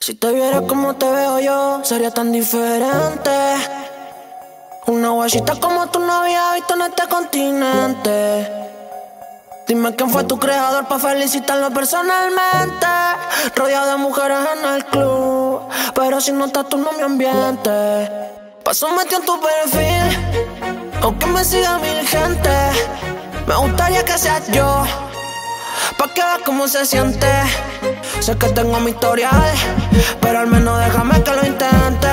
Si te viera como te veo yo, sería tan diferente. Una guachita como tú no había visto en este continente. Dime quién fue tu creador pa' felicitarlo personalmente. Rodeado de mujeres en el club, pero si no estás tú no mi ambiente. Paso metido en tu perfil, aunque me siga mil gente. Me gustaría que seas yo, pa' que veas cómo se siente. Sé que tengo mi historial, pero al menos déjame que lo intente.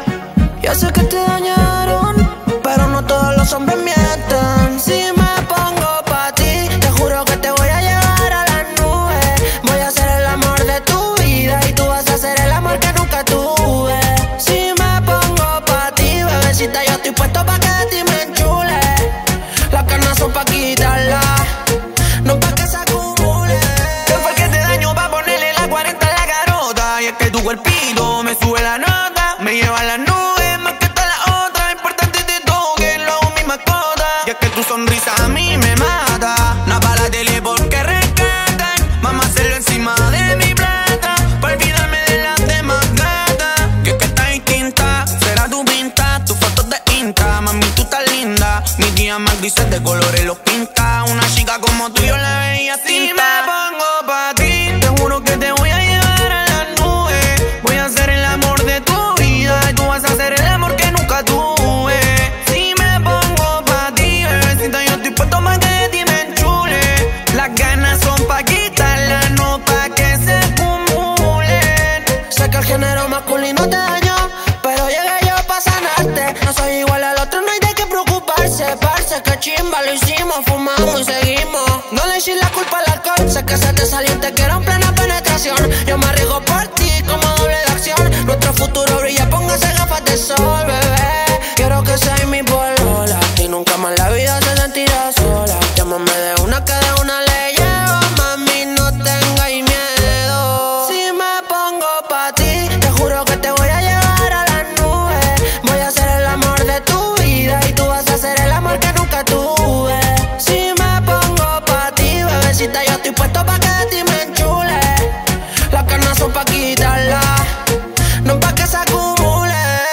Ya sé que te dañaron, pero no todos los hombres mienten. Si me pongo pa' ti, te juro que te voy a llevar a las nubes. Voy a ser el amor de tu vida y tú vas a ser el amor que nunca tuve. Si me pongo pa' ti, bebecita, yo estoy puesto pa' que de ti me enchule. Las canas son pa' quitarlas, no pa' que se acumule. ¿Qué fue el que te dañó pa' ponerle la 40 en la garota? Y es que tu cuerpito me sube la nota, me lleva a las nubes más que todas las otras. Importante te toque, lo hago mi mascota. Y es que tu sonrisa a mí me mata. No para la tele porque rescatan. Vamos a hacerlo encima de mi plata, pa' olvidarme de las demás gatas. Que es que estás distinta, será tu pinta, tus fotos de Insta. Mami, tú estás linda, mis días más grises de colores los pinta. Una chica como tú yo la veía tinta. Si me pongo pa' ti, te juro que te voy a llevar a las nubes. Voy a ser el amor de tu vida y tú vas a ser el amor que nunca tuve. Si me pongo pa' ti, bebecita, yo estoy puesto pa' que de ti me enchule. Las ganas son pa' quitarlas, no pa' que se acumulen. Sé que el género masculino te dañó, pero llegué yo pa' sanarte. No soy igual al otro, no hay de qué preocuparse. Parce, que chimba, lo hicimos, fumamos y seguimos. No le eches la culpa al alcohol, sé que se te salió y te quiero en plena penetración. Yo me arriesgo por ti como doble de acción. Nuestro futuro brilla, póngase gafas de sol, bebé. Quiero que seas mi polola y nunca más la vida se sentirá sola. Llámame de una que de una le llevo, mami, no tengáis miedo. Si me pongo pa' ti, te juro que te voy a llevar a las nubes. Voy a ser el amor de tu vida y tú vas a ser el amor que nunca tuve. Si me pongo pa' ti, bebecita, yo estoy puesto pa' que de ti me enchule. Las canas son pa' quitarlas, no pa' que se acumulen.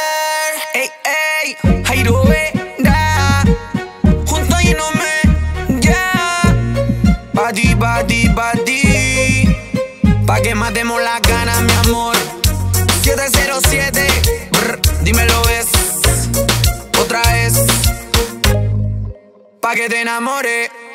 Ey, ey, Jairo Vera, junto y no me, yeah. Pa' ti, pa' ti, pa' ti, pa' que matemos las ganas, mi amor. 707, dímelo ves, otra vez, pa' que te enamore.